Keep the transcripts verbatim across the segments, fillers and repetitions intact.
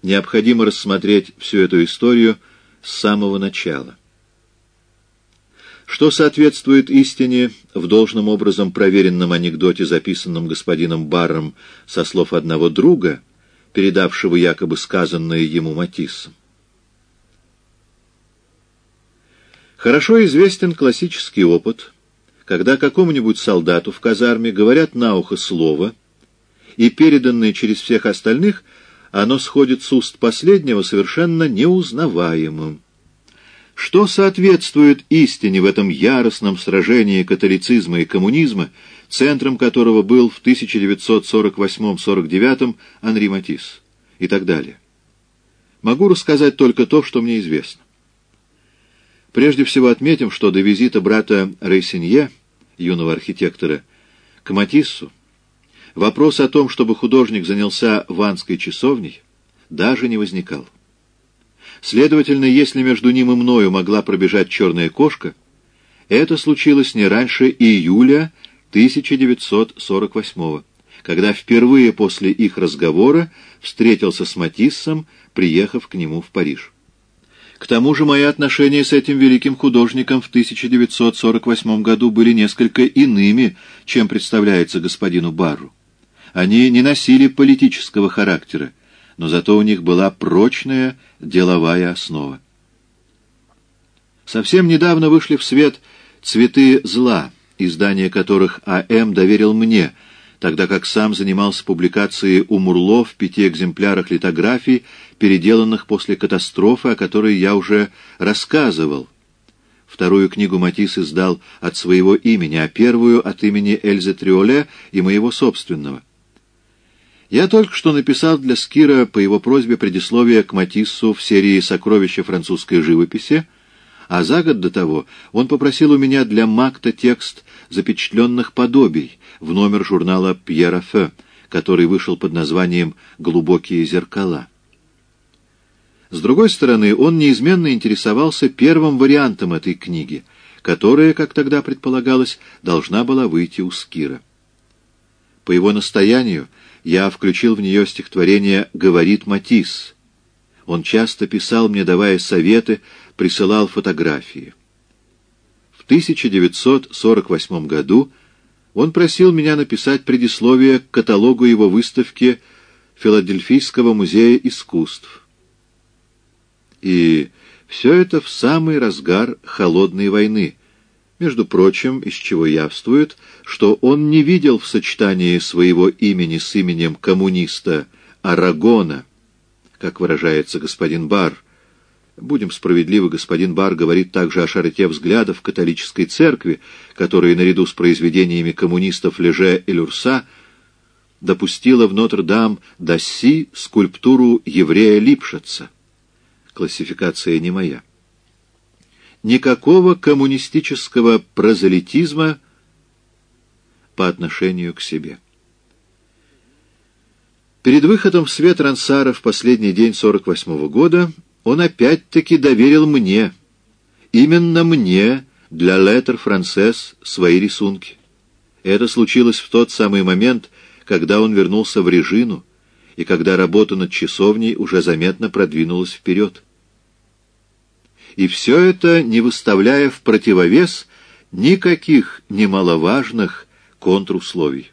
необходимо рассмотреть всю эту историю с самого начала. Что соответствует истине в должным образом проверенном анекдоте, записанном господином Барром со слов одного друга, передавшего якобы сказанное ему Матиссом? Хорошо известен классический опыт, когда какому-нибудь солдату в казарме говорят на ухо слово, и переданное через всех остальных, оно сходит с уст последнего совершенно неузнаваемым. Что соответствует истине в этом яростном сражении католицизма и коммунизма, центром которого был в тысяча девятьсот сорок восьмом — сорок девятом Анри Матисс и так далее? Могу рассказать только то, что мне известно. Прежде всего отметим, что до визита брата Рейсинье, юного архитектора, к Матиссу, вопрос о том, чтобы художник занялся Ванской часовней, даже не возникал. Следовательно, если между ним и мною могла пробежать черная кошка, это случилось не раньше июля тысяча девятьсот сорок восьмого, когда впервые после их разговора встретился с Матиссом, приехав к нему в Париж. К тому же мои отношения с этим великим художником в тысяча девятьсот сорок восьмом году были несколько иными, чем представляется господину Барру. Они не носили политического характера, но зато у них была прочная деловая основа. Совсем недавно вышли в свет «Цветы зла», издание которых А М доверил мне, тогда как сам занимался публикацией у Мурло в пяти экземплярах литографий, переделанных после катастрофы, о которой я уже рассказывал. Вторую книгу Матисс издал от своего имени, а первую — от имени Эльзы Триоле и моего собственного. Я только что написал для Скира по его просьбе предисловие к Матиссу в серии «Сокровища французской живописи», а за год до того он попросил у меня для Макта текст запечатленных подобий в номер журнала «Пьера Фе», который вышел под названием «Глубокие зеркала». С другой стороны, он неизменно интересовался первым вариантом этой книги, которая, как тогда предполагалось, должна была выйти у Скира. По его настоянию я включил в нее стихотворение «Говорит Матисс». Он часто писал мне, давая советы, присылал фотографии. В тысяча девятьсот сорок восьмом году он просил меня написать предисловие к каталогу его выставки Филадельфийского музея искусств. И все это в самый разгар холодной войны, между прочим, из чего явствует, что он не видел в сочетании своего имени с именем коммуниста Арагона, как выражается господин Барр. Будем справедливы, господин Барр говорит также о широте взглядов католической церкви, которая наряду с произведениями коммунистов Леже и Люрса допустила в Нотр-Дам-Дасси скульптуру еврея Липшица. Классификация не моя. Никакого коммунистического прозелитизма по отношению к себе. Перед выходом в свет Рансара в последний день сорок восьмого года он опять-таки доверил мне, именно мне, для «Lettre Française» свои рисунки. Это случилось в тот самый момент, когда он вернулся в Режину, и когда работа над часовней уже заметно продвинулась вперед. И все это не выставляя в противовес никаких немаловажных контрусловий.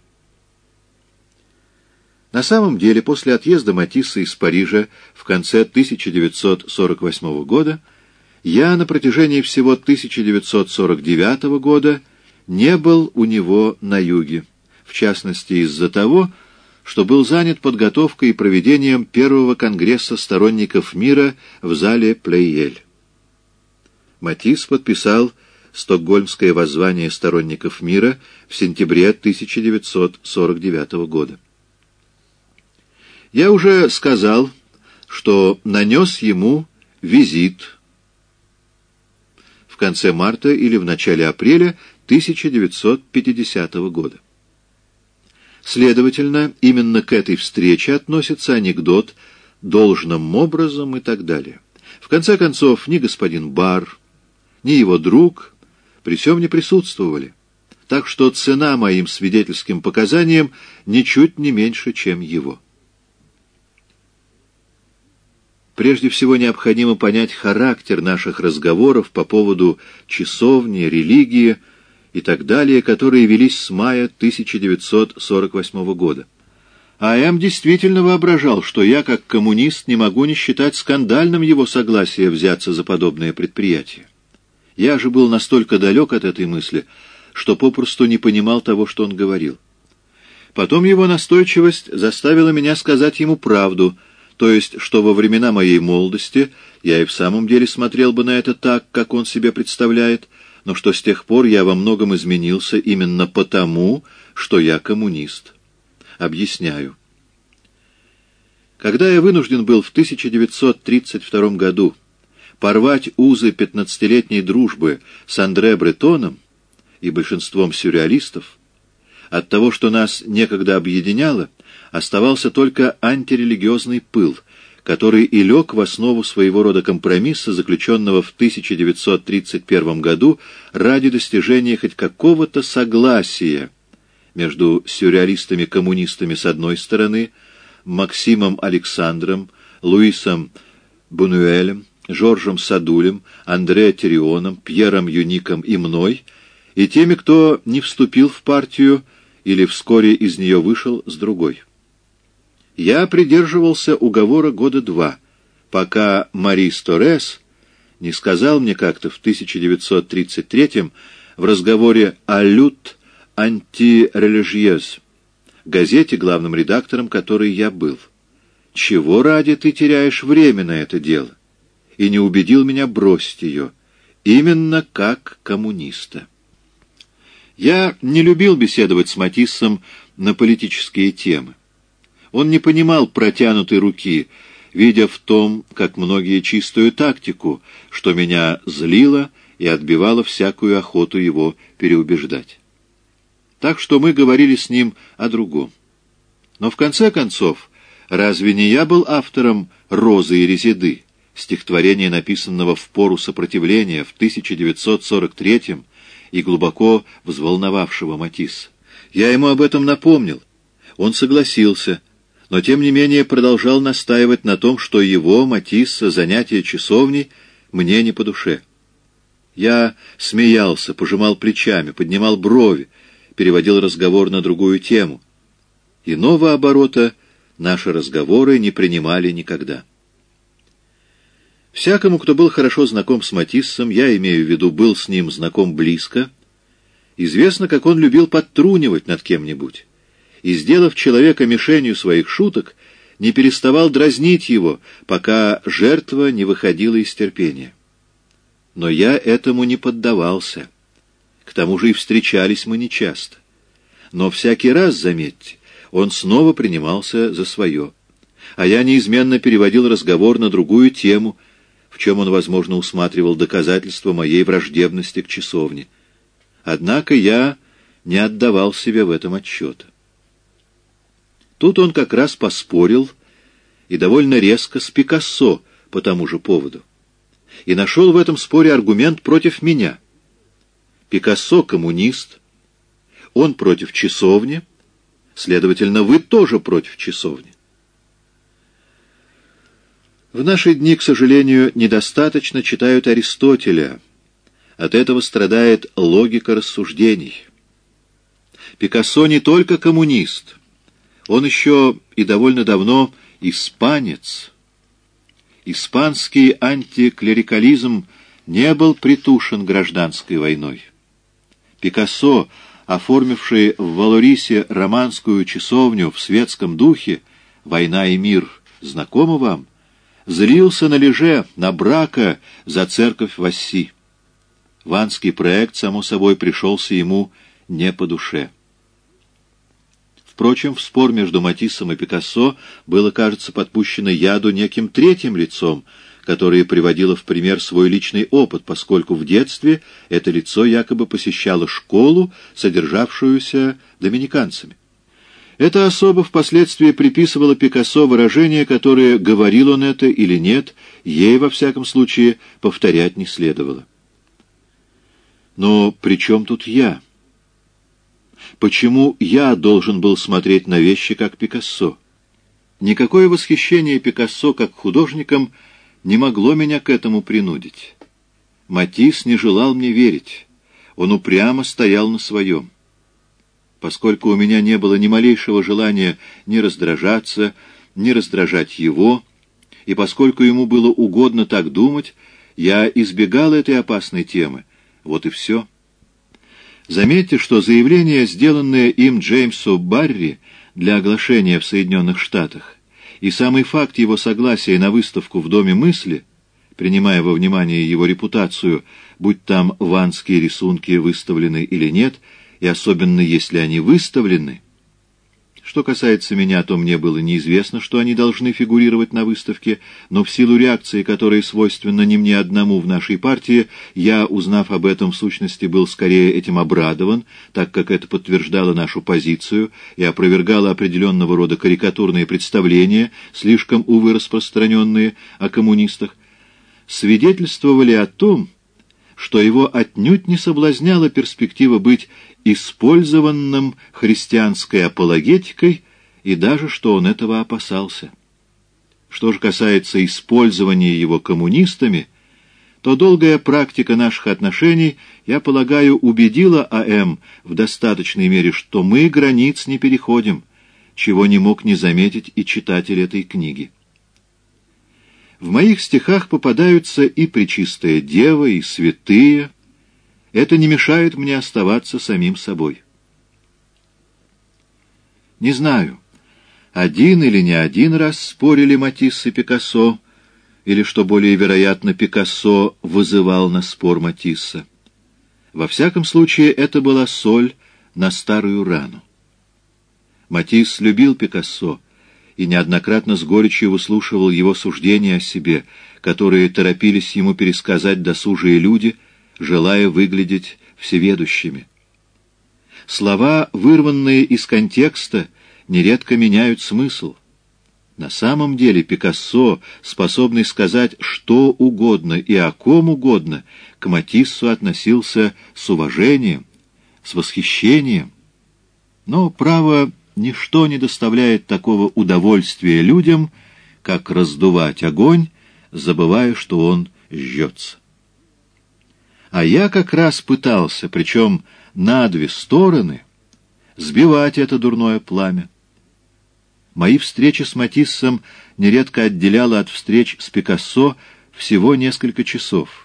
На самом деле, после отъезда Матисса из Парижа в конце тысяча девятьсот сорок восьмого года я на протяжении всего тысяча девятьсот сорок девятого года не был у него на юге, в частности из-за того, что был занят подготовкой и проведением первого конгресса сторонников мира в зале Плейель. Матисс подписал Стокгольмское воззвание сторонников мира в сентябре тысяча девятьсот сорок девятого года. Я уже сказал, что нанес ему визит в конце марта или в начале апреля тысяча девятьсот пятидесятого года. Следовательно, именно к этой встрече относится анекдот «должным образом» и так далее. В конце концов, ни господин Барр, ни его друг при всем не присутствовали, так что цена моим свидетельским показаниям ничуть не меньше, чем его. прежде всего необходимо понять характер наших разговоров по поводу часовни, религии и так далее, которые велись с мая тысяча девятьсот сорок восьмого года. А М. действительно воображал, что я, как коммунист, не могу не считать скандальным его согласие взяться за подобное предприятие. Я же был настолько далек от этой мысли, что попросту не понимал того, что он говорил. Потом его настойчивость заставила меня сказать ему правду, то есть, что во времена моей молодости я и в самом деле смотрел бы на это так, как он себе представляет, но что с тех пор я во многом изменился именно потому, что я коммунист. Объясняю. Когда я вынужден был в тысяча девятьсот тридцать втором году порвать узы пятнадцатилетней дружбы с Андре Бретоном и большинством сюрреалистов, от того, что нас некогда объединяло, оставался только антирелигиозный пыл, который и лег в основу своего рода компромисса, заключенного в тысяча девятьсот тридцать первом году ради достижения хоть какого-то согласия между сюрреалистами-коммунистами с одной стороны, Максимом Александром, Луисом Бунюэлем, Жоржем Садулем, Андре Тирионом, Пьером Юником и мной, и теми, кто не вступил в партию или вскоре из нее вышел с другой. Я придерживался уговора года два, пока Морис Торрес не сказал мне как-то в тысяча девятьсот тридцать третьем в разговоре о «Люд антирелигиез», газете, главным редактором которой я был: «Чего ради ты теряешь время на это дело?» И не убедил меня бросить ее, именно как коммуниста. Я не любил беседовать с Матиссом на политические темы. Он не понимал протянутой руки, видя в том, как многие, чистую тактику, что меня злило и отбивало всякую охоту его переубеждать. Так что мы говорили с ним о другом. Но в конце концов, разве не я был автором «Розы и резиды», стихотворения, написанного в пору сопротивления в тысяча девятьсот сорок третьем и глубоко взволновавшего Матисса? Я ему об этом напомнил. Он согласился, но тем не менее продолжал настаивать на том, что его, Матисса, занятие часовней мне не по душе. Я смеялся, пожимал плечами, поднимал брови, переводил разговор на другую тему. Иного оборота наши разговоры не принимали никогда. Всякому, кто был хорошо знаком с Матиссом, я имею в виду, был с ним знаком близко, известно, как он любил подтрунивать над кем-нибудь, и, сделав человека мишенью своих шуток, не переставал дразнить его, пока жертва не выходила из терпения. Но я этому не поддавался. К тому же и встречались мы нечасто. Но всякий раз, заметьте, он снова принимался за свое, а я неизменно переводил разговор на другую тему, в чем он, возможно, усматривал доказательства моей враждебности к часовне. Однако я не отдавал себе в этом отчета. Тут он как раз поспорил, и довольно резко, с Пикассо по тому же поводу, и нашел в этом споре аргумент против меня. Пикассо — коммунист, он против часовни, следовательно, вы тоже против часовни. В наши дни, к сожалению, недостаточно читают Аристотеля. От этого страдает логика рассуждений. Пикассо не только коммунист, он еще и довольно давно испанец. Испанский антиклерикализм не был притушен гражданской войной. Пикассо, оформивший в Валорисе романскую часовню в светском духе «Война и мир», знакомо вам, злился на Леже, на Брака за церковь в Асси. Ванский проект, само собой, пришелся ему не по душе. Впрочем, в спор между Матиссом и Пикассо было, кажется, подпущено яду неким третьим лицом, которое приводило в пример свой личный опыт, поскольку в детстве это лицо якобы посещало школу, содержавшуюся доминиканцами. Эта особа впоследствии приписывала Пикассо выражение, которое, говорил он это или нет, ей, во всяком случае, повторять не следовало. Но при чем тут я? Почему я должен был смотреть на вещи, как Пикассо? Никакое восхищение Пикассо как художником не могло меня к этому принудить. Матисс не желал мне верить. Он упрямо стоял на своем. Поскольку у меня не было ни малейшего желания ни раздражаться, ни раздражать его, и поскольку ему было угодно так думать, я избегал этой опасной темы. Вот и все. Заметьте, что заявление, сделанное им Джеймсу Барри для оглашения в Соединенных Штатах, и самый факт его согласия на выставку в Доме мысли, принимая во внимание его репутацию, будь там ванские рисунки выставлены или нет, и особенно если они выставлены. Что касается меня, то мне было неизвестно, что они должны фигурировать на выставке, но в силу реакции, которая свойственна не мне одному в нашей партии, я, узнав об этом, в сущности, был скорее этим обрадован, так как это подтверждало нашу позицию и опровергало определенного рода карикатурные представления, слишком, увы, распространенные о коммунистах, свидетельствовали о том, что его отнюдь не соблазняла перспектива быть использованным христианской апологетикой, и даже что он этого опасался. Что же касается использования его коммунистами, то долгая практика наших отношений, я полагаю, убедила А.М. в достаточной мере, что мы границ не переходим, чего не мог не заметить и читатель этой книги. В моих стихах попадаются и Пречистая Дева, и святые. Это не мешает мне оставаться самим собой. Не знаю, один или не один раз спорили Матисс и Пикассо, или, что более вероятно, Пикассо вызывал на спор Матисса. Во всяком случае, это была соль на старую рану. Матисс любил Пикассо и неоднократно с горечью выслушивал его суждения о себе, которые торопились ему пересказать досужие люди, желая выглядеть всеведущими. Слова, вырванные из контекста, нередко меняют смысл. На самом деле Пикассо, способный сказать что угодно и о ком угодно, к Матиссу относился с уважением, с восхищением. Но, право, ничто не доставляет такого удовольствия людям, как раздувать огонь, забывая, что он жжется. А я как раз пытался, причем на две стороны, сбивать это дурное пламя. Мои встречи с Матиссом нередко отделяло от встреч с Пикассо всего несколько часов.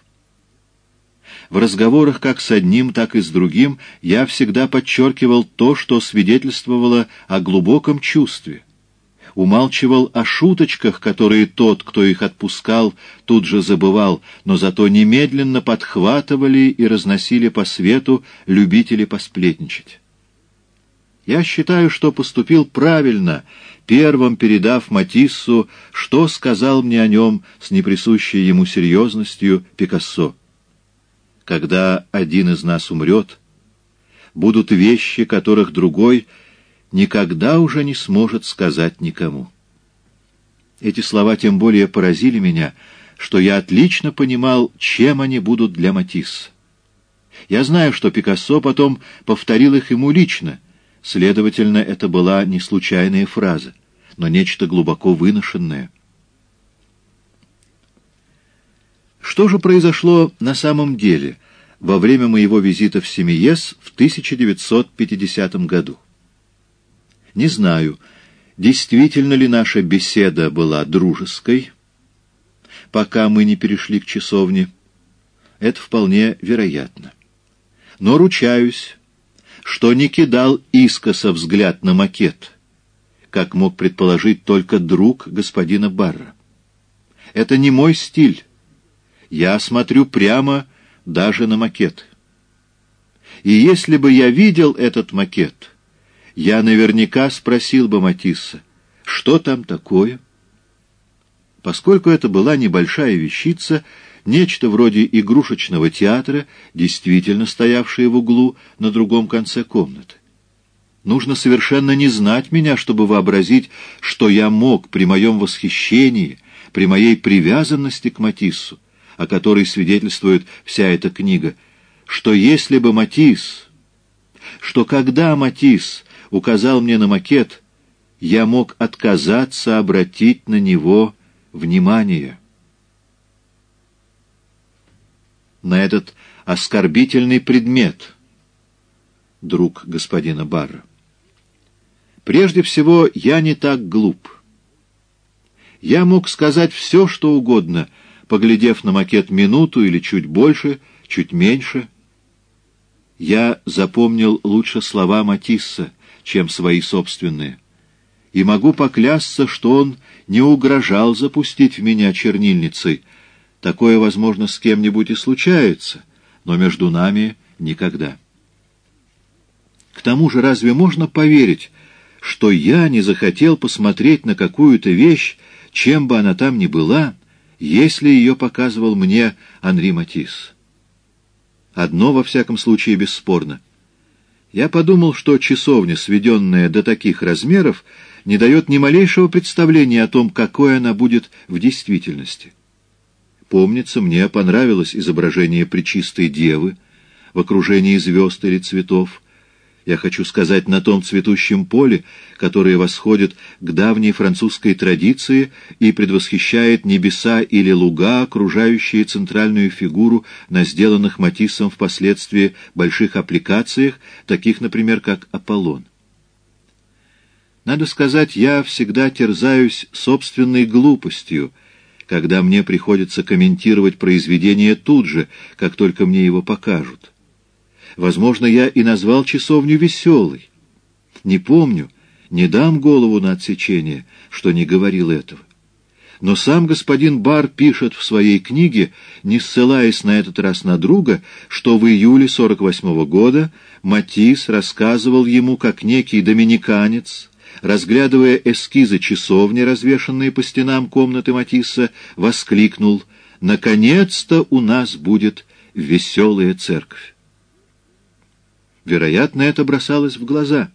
В разговорах как с одним, так и с другим я всегда подчеркивал то, что свидетельствовало о глубоком чувстве, умалчивал о шуточках, которые тот, кто их отпускал, тут же забывал, но зато немедленно подхватывали и разносили по свету любители посплетничать. Я считаю, что поступил правильно, первым передав Матиссу, что сказал мне о нем с неприсущей ему серьезностью Пикассо. Когда один из нас умрет, будут вещи, которых другой никогда уже не сможет сказать никому. Эти слова тем более поразили меня, что я отлично понимал, чем они будут для Матисса. Я знаю, что Пикассо потом повторил их ему лично, следовательно, это была не случайная фраза, но нечто глубоко выношенное. Что же произошло на самом деле во время моего визита в Семиес в тысяча девятьсот пятидесятом году? Не знаю, действительно ли наша беседа была дружеской, пока мы не перешли к часовне. Это вполне вероятно. Но ручаюсь, что не кидал искоса взгляд на макет, как мог предположить только друг господина Барра. Это не мой стиль. Я смотрю прямо даже на макет. И если бы я видел этот макет, я наверняка спросил бы Матисса, что там такое? Поскольку это была небольшая вещица, нечто вроде игрушечного театра, действительно стоявшее в углу на другом конце комнаты. Нужно совершенно не знать меня, чтобы вообразить, что я мог при моем восхищении, при моей привязанности к Матиссу, о которой свидетельствует вся эта книга, что если бы Матисс, что когда Матисс указал мне на макет, я мог отказаться обратить на него внимание. на этот оскорбительный предмет, друг господина Барра. Прежде всего, я не так глуп. Я мог сказать все, что угодно, поглядев на макет минуту или чуть больше, чуть меньше. Я запомнил лучше слова Матисса, чем свои собственные, и могу поклясться, что он не угрожал запустить в меня чернильницей. Такое, возможно, с кем-нибудь и случается, но между нами никогда. К тому же, разве можно поверить, что я не захотел посмотреть на какую-то вещь, чем бы она там ни была, если ее показывал мне Анри Матисс? Одно, во всяком случае, бесспорно. Я подумал, что часовня, сведенная до таких размеров, не дает ни малейшего представления о том, какой она будет в действительности. Помнится, мне понравилось изображение Пречистой Девы в окружении звезд или цветов. Я хочу сказать, на том цветущем поле, которое восходит к давней французской традиции и предвосхищает небеса или луга, окружающие центральную фигуру на сделанных Матиссом впоследствии больших аппликациях, таких, например, как Аполлон. Надо сказать, я всегда терзаюсь собственной глупостью, когда мне приходится комментировать произведение тут же, как только мне его покажут. Возможно, я и назвал часовню веселой. Не помню, не дам голову на отсечение, что не говорил этого. Но сам господин Бар пишет в своей книге, не ссылаясь на этот раз на друга, что в июле сорок восьмого года Матисс рассказывал ему, как некий доминиканец, разглядывая эскизы часовни, развешанные по стенам комнаты Матисса, воскликнул: «Наконец-то у нас будет веселая церковь». Вероятно, это бросалось в глаза.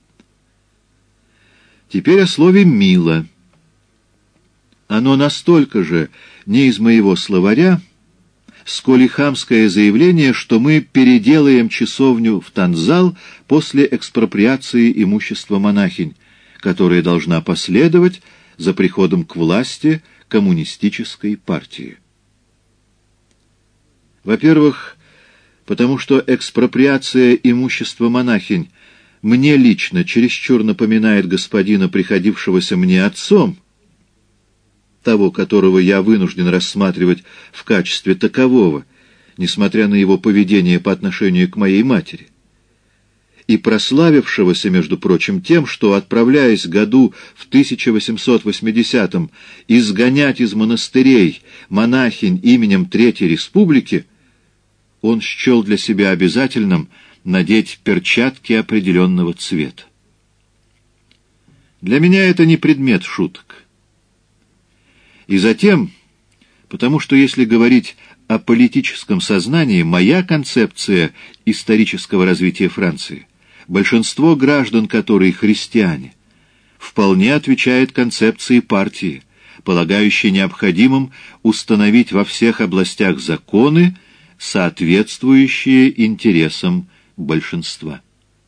Теперь о слове «мило». Оно настолько же не из моего словаря, сколь и хамское заявление, что мы переделаем часовню в танзал после экспроприации имущества монахинь, которая должна последовать за приходом к власти коммунистической партии. Во-первых, потому что экспроприация имущества монахинь мне лично чересчур напоминает господина, приходившегося мне отцом, того, которого я вынужден рассматривать в качестве такового, несмотря на его поведение по отношению к моей матери, и прославившегося, между прочим, тем, что, отправляясь году в тысяча восемьсот восьмидесятом изгонять из монастырей монахинь именем Третьей Республики, он счел для себя обязательным надеть перчатки определенного цвета. Для меня это не предмет шуток. И затем, потому что, если говорить о политическом сознании, моя концепция исторического развития Франции, большинство граждан, которые христиане, вполне отвечает концепции партии, полагающей необходимым установить во всех областях законы, соответствующие интересам большинства.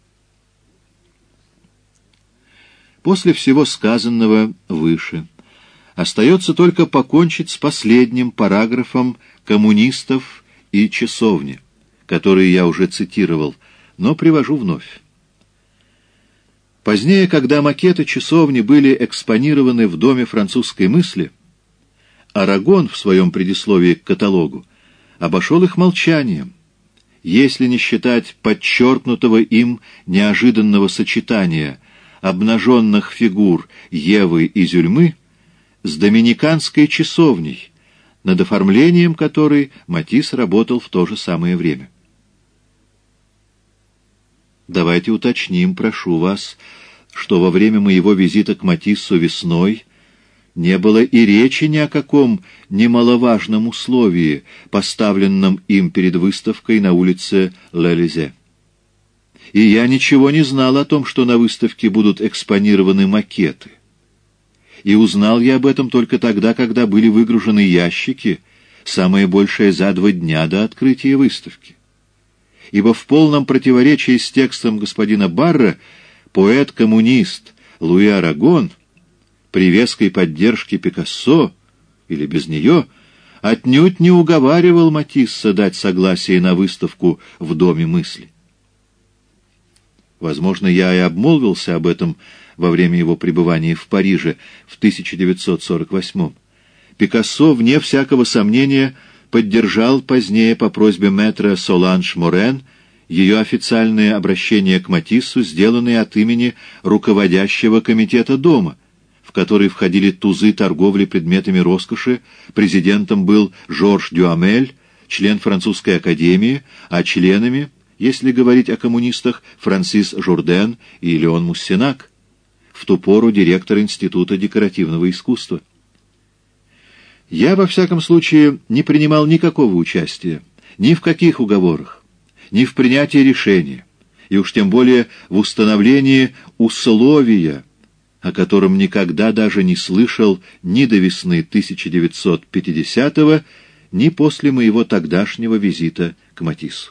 После всего сказанного выше остается только покончить с последним параграфом коммунистов и часовни, который я уже цитировал, но привожу вновь. Позднее, когда макеты часовни были экспонированы в Доме французской мысли, Арагон в своем предисловии к каталогу обошел их молчанием, если не считать подчеркнутого им неожиданного сочетания обнаженных фигур Евы и Зюльмы с доминиканской часовней, над оформлением которой Матисс работал в то же самое время. Давайте уточним, прошу вас, что во время моего визита к Матиссу весной не было и речи ни о каком немаловажном условии, поставленном им перед выставкой на улице Лелизе. И я ничего не знал о том, что на выставке будут экспонированы макеты. И узнал я об этом только тогда, когда были выгружены ящики, самое большее за два дня до открытия выставки. Ибо в полном противоречии с текстом господина Барра поэт-коммунист Луи Арагон при веской поддержке Пикассо или без нее отнюдь не уговаривал Матисса дать согласие на выставку в Доме мысли. Возможно, я и обмолвился об этом во время его пребывания в Париже в тысяча девятьсот сорок восьмом. Пикассо, вне всякого сомнения, поддержал позднее по просьбе мэтра Соланж Морен ее официальное обращение к Матиссу, сделанное от имени руководящего комитета Дома, в который входили тузы торговли предметами роскоши, президентом был Жорж Дюамель, член французской академии, а членами, если говорить о коммунистах, Франсис Журден и Леон Муссенак, в ту пору директор Института декоративного искусства. Я, во всяком случае, не принимал никакого участия ни в каких уговорах, ни в принятии решения, и уж тем более в установлении условия, о котором никогда даже не слышал ни до весны тысяча девятьсот пятидесятого, ни после моего тогдашнего визита к Матиссу.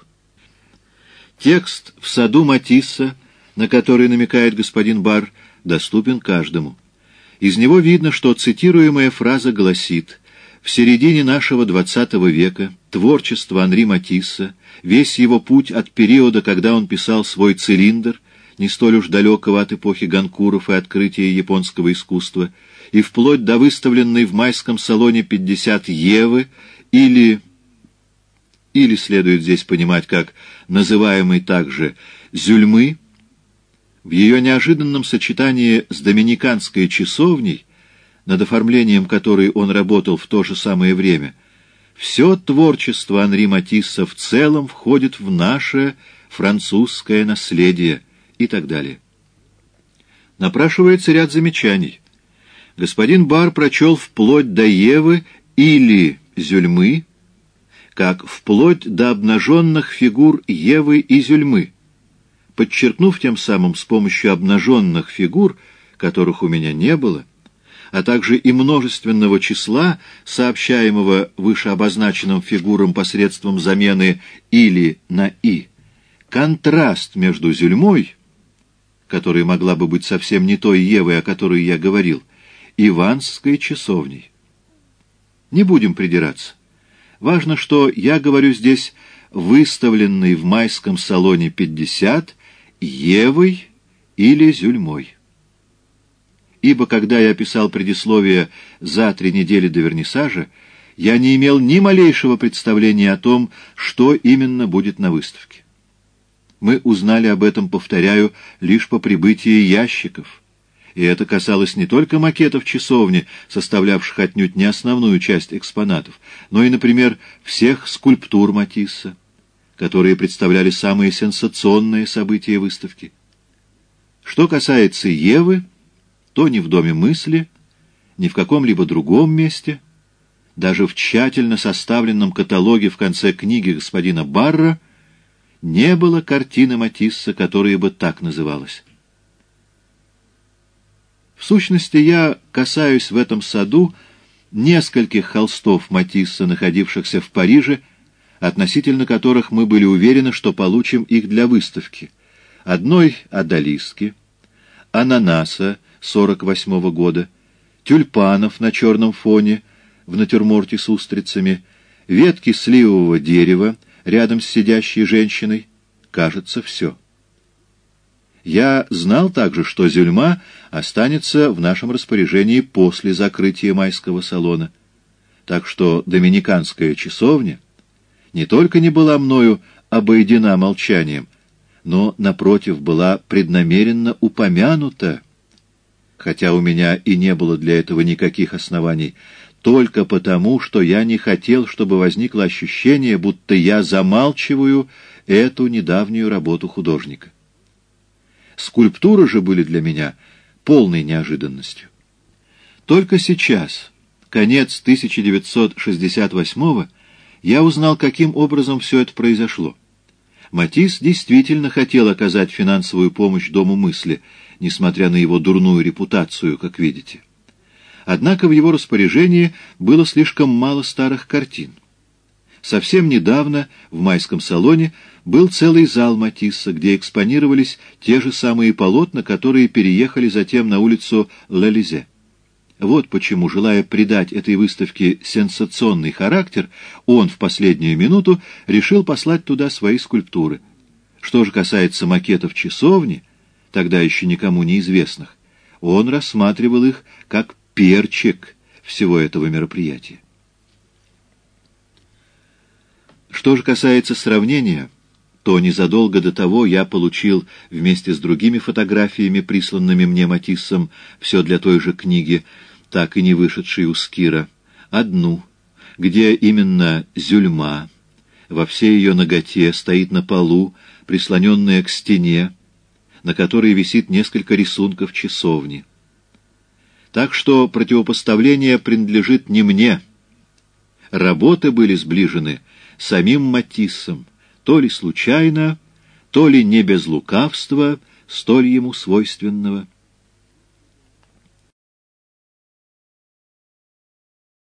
Текст «В саду Матисса», на который намекает господин Бар, доступен каждому. Из него видно, что цитируемая фраза гласит: «В середине нашего двадцатого века творчество Анри Матисса, весь его путь от периода, когда он писал свой «Цилиндр», не столь уж далекого от эпохи Ганкуров и открытия японского искусства, и вплоть до выставленной в майском салоне пятьдесят Евы, или, или следует здесь понимать как называемый также Зюльмы, в ее неожиданном сочетании с доминиканской часовней, над оформлением которой он работал в то же самое время, все творчество Анри Матисса в целом входит в наше французское наследие и так далее». Напрашивается ряд замечаний. Господин Бар прочел «вплоть до Евы» или «Зюльмы», как «вплоть до обнаженных фигур Евы и Зюльмы», подчеркнув тем самым с помощью обнаженных фигур, которых у меня не было, а также и множественного числа, сообщаемого вышеобозначенным фигурам посредством замены «или» на «и», контраст между Зюльмой, которая могла бы быть совсем не той Евой, о которой я говорил, и Вансской часовней. Не будем придираться. Важно, что я говорю здесь выставленный в майском салоне пятьдесят Евой или Зюльмой. Ибо когда я писал предисловие за три недели до вернисажа, я не имел ни малейшего представления о том, что именно будет на выставке. Мы узнали об этом, повторяю, лишь по прибытии ящиков. И это касалось не только макетов часовни, составлявших отнюдь не основную часть экспонатов, но и, например, всех скульптур Матисса, которые представляли самые сенсационные события выставки. Что касается Евы, то ни в Доме мысли, ни в каком-либо другом месте, даже в тщательно составленном каталоге в конце книги господина Барра, не было картины Матисса, которая бы так называлась. В сущности, я касаюсь в этом саду нескольких холстов Матисса, находившихся в Париже, относительно которых мы были уверены, что получим их для выставки. Одной одалиски, ананаса сорок восьмого года, тюльпанов на черном фоне в натюрморте с устрицами, ветки сливового дерева рядом с сидящей женщиной. Кажется, все. Я знал также, что Зюльма останется в нашем распоряжении после закрытия майского салона, так что доминиканская часовня не только не была мною обойдена молчанием, но, напротив, была преднамеренно упомянута, хотя у меня и не было для этого никаких оснований, только потому, что я не хотел, чтобы возникло ощущение, будто я замалчиваю эту недавнюю работу художника. Скульптуры же были для меня полной неожиданностью. Только сейчас, конец тысяча девятьсот шестьдесят восьмого, я узнал, каким образом все это произошло. Матисс действительно хотел оказать финансовую помощь Дому мысли, несмотря на его дурную репутацию, как видите. Однако в его распоряжении было слишком мало старых картин. Совсем недавно в майском салоне был целый зал Матисса, где экспонировались те же самые полотна, которые переехали затем на улицу Лелизе. Вот почему, желая придать этой выставке сенсационный характер, он в последнюю минуту решил послать туда свои скульптуры. Что же касается макетов часовни, тогда еще никому неизвестных, он рассматривал их как перчик всего этого мероприятия. Что же касается сравнения, то незадолго до того я получил вместе с другими фотографиями, присланными мне Матиссом, все для той же книги, так и не вышедшей у Скира, одну, где именно Зюльма во всей ее наготе стоит на полу, прислоненная к стене, на которой висит несколько рисунков часовни. Так что противопоставление принадлежит не мне. Работы были сближены самим Матиссом, то ли случайно, то ли не без лукавства, столь ему свойственного.